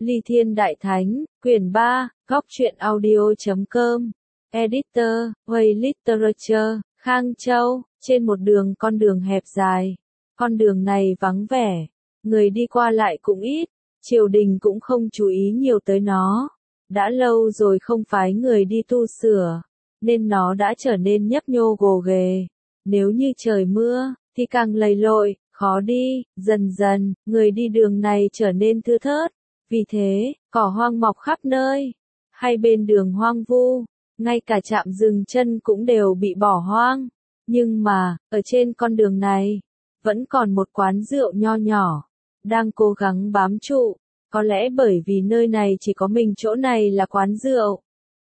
Ly Thiên Đại Thánh, quyển 3, góc truyện audio.com, editor, Way Literature, Khang Châu, trên một con đường hẹp dài. Con đường này vắng vẻ, người đi qua lại cũng ít, triều đình cũng không chú ý nhiều tới nó. Đã lâu rồi không phái người đi tu sửa, nên nó đã trở nên nhấp nhô gồ ghề. Nếu như trời mưa, thì càng lầy lội, khó đi, dần dần, người đi đường này trở nên thưa thớt. Vì thế, cỏ hoang mọc khắp nơi, hai bên đường hoang vu, ngay cả trạm dừng chân cũng đều bị bỏ hoang. Nhưng mà, ở trên con đường này, vẫn còn một quán rượu nho nhỏ, đang cố gắng bám trụ. Có lẽ bởi vì nơi này chỉ có mình chỗ này là quán rượu,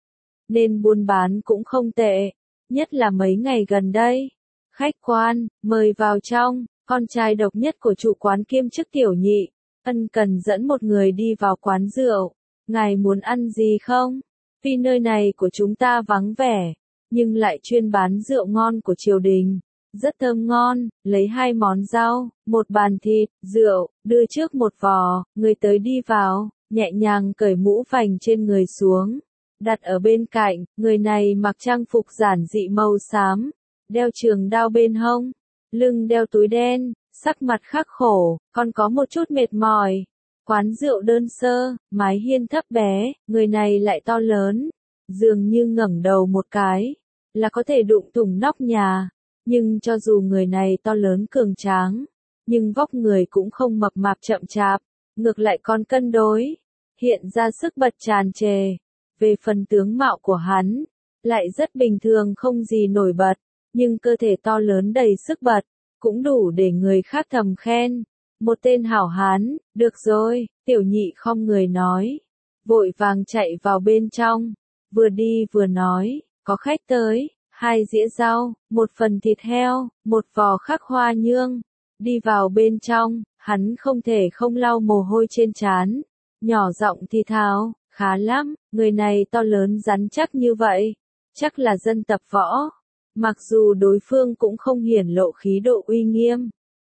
nên buôn bán cũng không tệ, nhất là mấy ngày gần đây. Khách quan, mời vào trong. Con trai độc nhất của chủ quán kiêm chức tiểu nhị, ân cần dẫn một người đi vào quán rượu. Ngài muốn ăn gì không? Vì nơi này của chúng ta vắng vẻ, nhưng lại chuyên bán rượu ngon của triều đình. Rất thơm ngon, lấy 2 món rau, 1 bàn thịt, rượu, đưa trước một vò, người tới đi vào, nhẹ nhàng cởi mũ phành trên người xuống. Đặt ở bên cạnh, người này mặc trang phục giản dị màu xám, đeo trường đao bên hông, lưng đeo túi đen, sắc mặt khắc khổ, còn có một chút mệt mỏi. Quán rượu đơn sơ, mái hiên thấp bé, người này lại to lớn, dường như ngẩng đầu một cái, là có thể đụng thủng nóc nhà. Nhưng cho dù người này to lớn cường tráng, nhưng vóc người cũng không mập mạp chậm chạp, ngược lại còn cân đối, hiện ra sức bật tràn trề. Về phần tướng mạo của hắn, lại rất bình thường không gì nổi bật, nhưng cơ thể to lớn đầy sức bật, cũng đủ để người khác thầm khen. Một tên hảo hán, được rồi, tiểu nhị khom người nói, vội vàng chạy vào bên trong, vừa đi vừa nói, có khách tới. 2 dĩa rau, 1 phần thịt heo, 1 vò khắc hoa nhương. Đi vào bên trong, hắn không thể không lau mồ hôi trên trán, nhỏ giọng thì thào, khá lắm, người này to lớn rắn chắc như vậy, chắc là dân tập võ. Mặc dù đối phương cũng không hiển lộ khí độ uy nghiêm,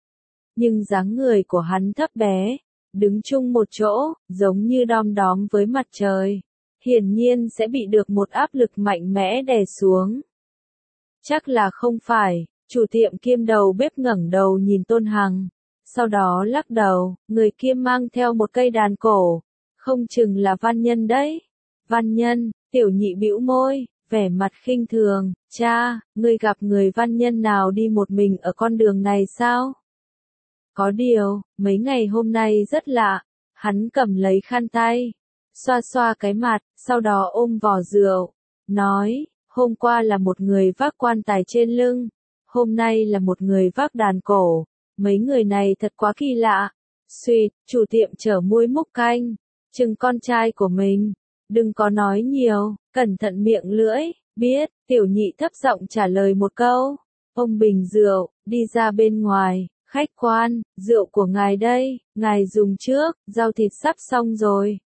nhưng dáng người của hắn thấp bé, đứng chung một chỗ, giống như đom đóm với mặt trời, hiển nhiên sẽ bị được một áp lực mạnh mẽ đè xuống. Chắc là không phải, chủ tiệm kiêm đầu bếp ngẩng đầu nhìn Tôn Hằng, sau đó lắc đầu, người kia mang theo một cây đàn cổ, không chừng là văn nhân đấy. Văn nhân, tiểu nhị bĩu môi, vẻ mặt khinh thường, cha, ngươi gặp người văn nhân nào đi một mình ở con đường này sao? Có điều, mấy ngày hôm nay rất lạ, hắn cầm lấy khăn tay, xoa xoa cái mặt, sau đó ôm vò rượu, nói, hôm qua là một người vác quan tài trên lưng, hôm nay là một người vác đàn cổ, mấy người này thật quá kỳ lạ. Xuyệt, chủ tiệm chở muối múc canh, chừng con trai của mình, đừng có nói nhiều, cẩn thận miệng lưỡi, biết, tiểu nhị thấp giọng trả lời một câu, ông bình rượu, đi ra bên ngoài, khách quan, rượu của ngài đây, ngài dùng trước, rau thịt sắp xong rồi.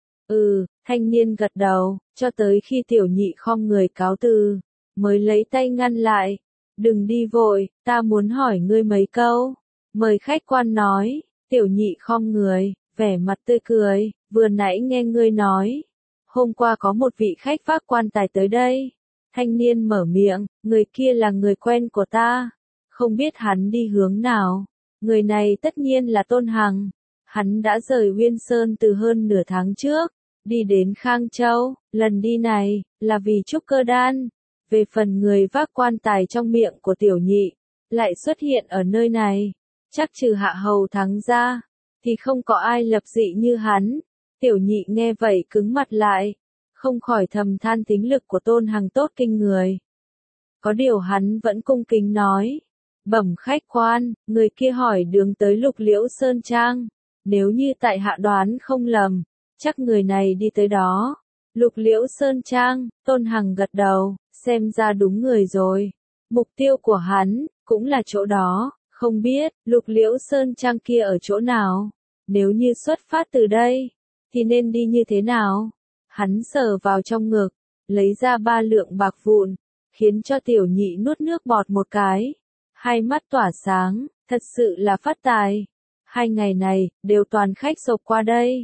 Thanh niên gật đầu, cho tới khi tiểu nhị khom người cáo từ, mới lấy tay ngăn lại. Đừng đi vội, ta muốn hỏi ngươi mấy câu. Mời khách quan nói, tiểu nhị khom người, vẻ mặt tươi cười, vừa nãy nghe ngươi nói. Hôm qua có một vị khách vác quan tài tới đây. Thanh niên mở miệng, người kia là người quen của ta. Không biết hắn đi hướng nào. Người này tất nhiên là Tôn Hằng. Hắn đã rời Uyên Sơn từ hơn nửa tháng trước, đi đến Khang Châu, lần đi này, là vì trúc cơ đan. Về phần người vác quan tài trong miệng của tiểu nhị, lại xuất hiện ở nơi này, chắc trừ Hạ Hầu Thắng ra, thì không có ai lập dị như hắn. Tiểu nhị nghe vậy cứng mặt lại, không khỏi thầm than tính lực của Tôn Hằng tốt kinh người. Có điều hắn vẫn cung kính nói, bẩm khách quan, người kia hỏi đường tới Lục Liễu Sơn Trang, nếu như tại hạ đoán không lầm, chắc người này đi tới đó. Lục Liễu Sơn Trang, Tôn Hằng gật đầu, xem ra đúng người rồi. Mục tiêu của hắn, cũng là chỗ đó, không biết, Lục Liễu Sơn Trang kia ở chỗ nào? Nếu như xuất phát từ đây, thì nên đi như thế nào? Hắn sờ vào trong ngực, lấy ra 3 lượng bạc vụn, khiến cho tiểu nhị nuốt nước bọt một cái. 2 mắt tỏa sáng, thật sự là phát tài. 2 ngày này, đều toàn khách sộc qua đây.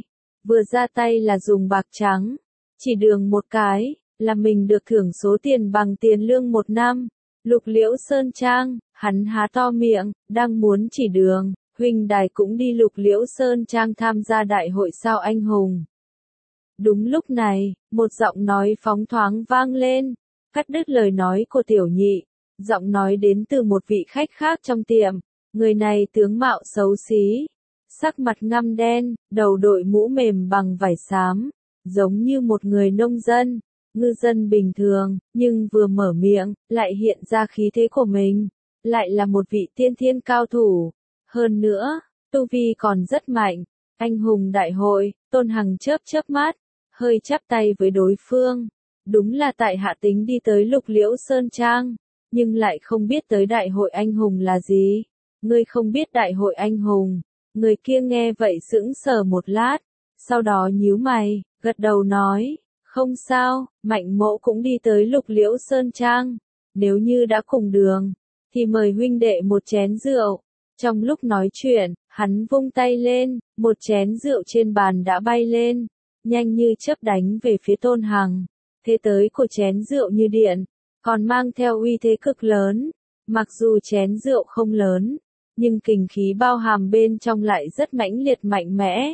vừa ra tay là dùng bạc trắng, chỉ đường một cái, là mình được thưởng số tiền bằng tiền lương một năm. Lục Liễu Sơn Trang, hắn há to miệng, đang muốn chỉ đường, huynh đài cũng đi Lục Liễu Sơn Trang tham gia đại hội sao anh hùng. Đúng lúc này, một giọng nói phóng thoáng vang lên, cắt đứt lời nói của tiểu nhị. Giọng nói đến từ một vị khách khác trong tiệm, người này tướng mạo xấu xí, sắc mặt ngăm đen, đầu đội mũ mềm bằng vải xám, giống như một người nông dân, ngư dân bình thường, nhưng vừa mở miệng, lại hiện ra khí thế của mình, lại là một vị tiên thiên cao thủ. Hơn nữa, tu vi còn rất mạnh. Anh hùng đại hội, Tôn Hằng chớp chớp mắt, hơi chắp tay với đối phương. Đúng là tại hạ tính đi tới Lục Liễu Sơn Trang, nhưng lại không biết tới đại hội anh hùng là gì. Ngươi không biết đại hội anh hùng. Người kia nghe vậy sững sờ một lát, sau đó nhíu mày, gật đầu nói, không sao, Mạnh Mỗ cũng đi tới Lục Liễu Sơn Trang. Nếu như đã cùng đường, thì mời huynh đệ một chén rượu. Trong lúc nói chuyện, hắn vung tay lên, một chén rượu trên bàn đã bay lên, nhanh như chớp đánh về phía Tôn Hằng. Thế tới của chén rượu như điện, còn mang theo uy thế cực lớn. Mặc dù chén rượu không lớn, nhưng kình khí bao hàm bên trong lại rất mãnh liệt mạnh mẽ.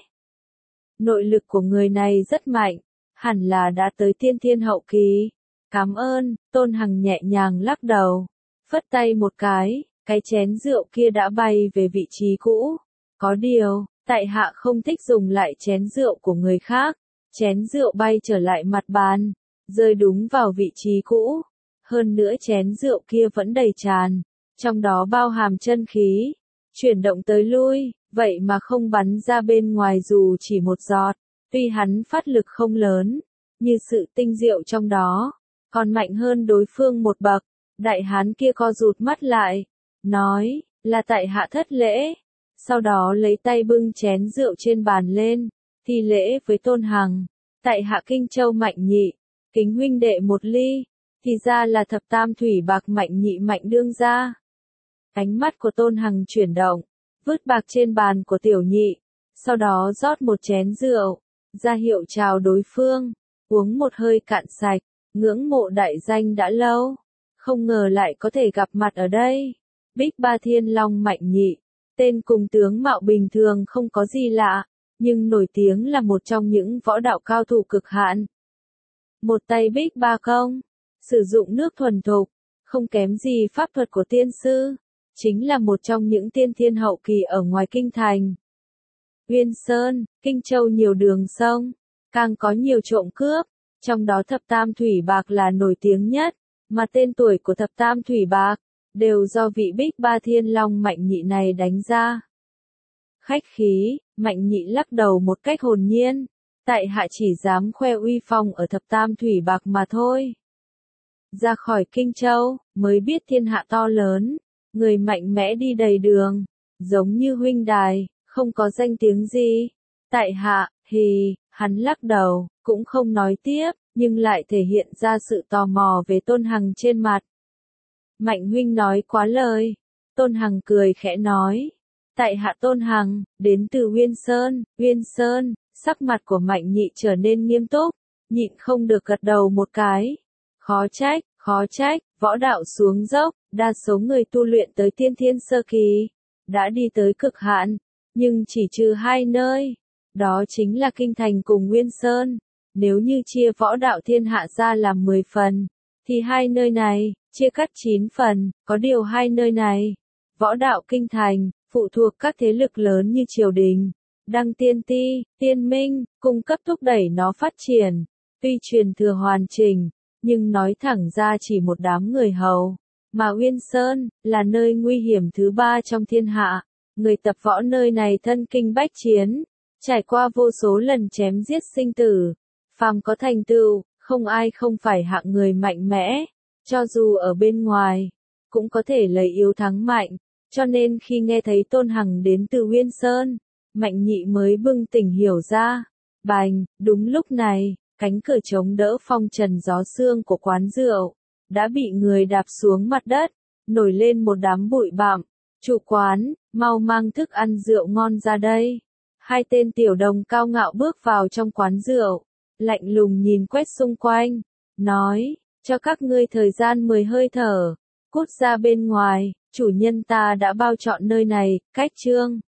Nội lực của người này rất mạnh, hẳn là đã tới tiên thiên hậu kỳ. Cảm ơn, Tôn Hằng nhẹ nhàng lắc đầu, phất tay một cái chén rượu kia đã bay về vị trí cũ. Có điều, tại hạ không thích dùng lại chén rượu của người khác. Chén rượu bay trở lại mặt bàn, rơi đúng vào vị trí cũ. Hơn nữa chén rượu kia vẫn đầy tràn, trong đó bao hàm chân khí, chuyển động tới lui, vậy mà không bắn ra bên ngoài dù chỉ một giọt. Tuy hắn phát lực không lớn, như sự tinh diệu trong đó, còn mạnh hơn đối phương một bậc. Đại hán kia co rụt mắt lại, nói, là tại hạ thất lễ. Sau đó lấy tay bưng chén rượu trên bàn lên, thi lễ với Tôn Hằng. Tại hạ Kinh Châu Mạnh Nhị, kính huynh đệ một ly. Thì ra là thập tam thủy bạc Mạnh Nhị Mạnh đương gia. Ánh mắt của Tôn Hằng chuyển động, vứt bạc trên bàn của tiểu nhị, sau đó rót một chén rượu, ra hiệu chào đối phương, uống một hơi cạn sạch, ngưỡng mộ đại danh đã lâu, không ngờ lại có thể gặp mặt ở đây. Bích Ba Thiên Long Mạnh Nhị, tên cùng tướng mạo bình thường không có gì lạ, nhưng nổi tiếng là một trong những võ đạo cao thủ cực hạn. Một tay Bích Ba công, sử dụng nước thuần thục, không kém gì pháp thuật của tiên sư, chính là một trong những tiên thiên hậu kỳ ở ngoài kinh thành. Uyên Sơn, Kinh Châu nhiều đường sông, càng có nhiều trộm cướp, trong đó thập tam thủy bạc là nổi tiếng nhất, mà tên tuổi của thập tam thủy bạc đều do vị Bích Ba Thiên Long Mạnh Nhị này đánh ra. Khách khí, Mạnh Nhị lắc đầu một cách hồn nhiên, tại hạ chỉ dám khoe uy phong ở thập tam thủy bạc mà thôi. Ra khỏi Kinh Châu, mới biết thiên hạ to lớn, người mạnh mẽ đi đầy đường, giống như huynh đài, không có danh tiếng gì. Tại hạ, hắn lắc đầu, cũng không nói tiếp, nhưng lại thể hiện ra sự tò mò về Tôn Hằng trên mặt. Mạnh huynh nói quá lời. Tôn Hằng cười khẽ nói. Tại hạ Tôn Hằng, đến từ Uyên Sơn, sắc mặt của Mạnh Nhị trở nên nghiêm túc, nhịn không được gật đầu một cái. Khó trách, võ đạo xuống dốc, đa số người tu luyện tới tiên thiên sơ kỳ, đã đi tới cực hạn, nhưng chỉ trừ hai nơi, đó chính là Kinh Thành cùng Nguyên Sơn. Nếu như chia võ đạo thiên hạ ra làm 10 phần, thì hai nơi này, chia cắt 9 phần, có điều hai nơi này, võ đạo Kinh Thành, phụ thuộc các thế lực lớn như triều đình, Đăng Tiên Ti, Tiên Minh, cung cấp thúc đẩy nó phát triển. Tuy truyền thừa hoàn chỉnh, nhưng nói thẳng ra chỉ một đám người hầu, mà Uyên Sơn là nơi nguy hiểm thứ 3 trong thiên hạ. Người tập võ nơi này thân kinh bách chiến, trải qua vô số lần chém giết sinh tử, phàm có thành tựu, không ai không phải hạng người mạnh mẽ, cho dù ở bên ngoài, cũng có thể lấy yếu thắng mạnh, cho nên khi nghe thấy Tôn Hằng đến từ Uyên Sơn, Mạnh Nhị mới bừng tỉnh hiểu ra. Bành, đúng lúc này, cánh cửa chống đỡ phong trần gió sương của quán rượu, đã bị người đạp xuống mặt đất, nổi lên một đám bụi bặm. Chủ quán, mau mang thức ăn rượu ngon ra đây. Hai tên tiểu đồng cao ngạo bước vào trong quán rượu, lạnh lùng nhìn quét xung quanh, nói, cho các ngươi thời gian 10 hơi thở, cút ra bên ngoài, chủ nhân ta đã bao trọn nơi này, cách chương.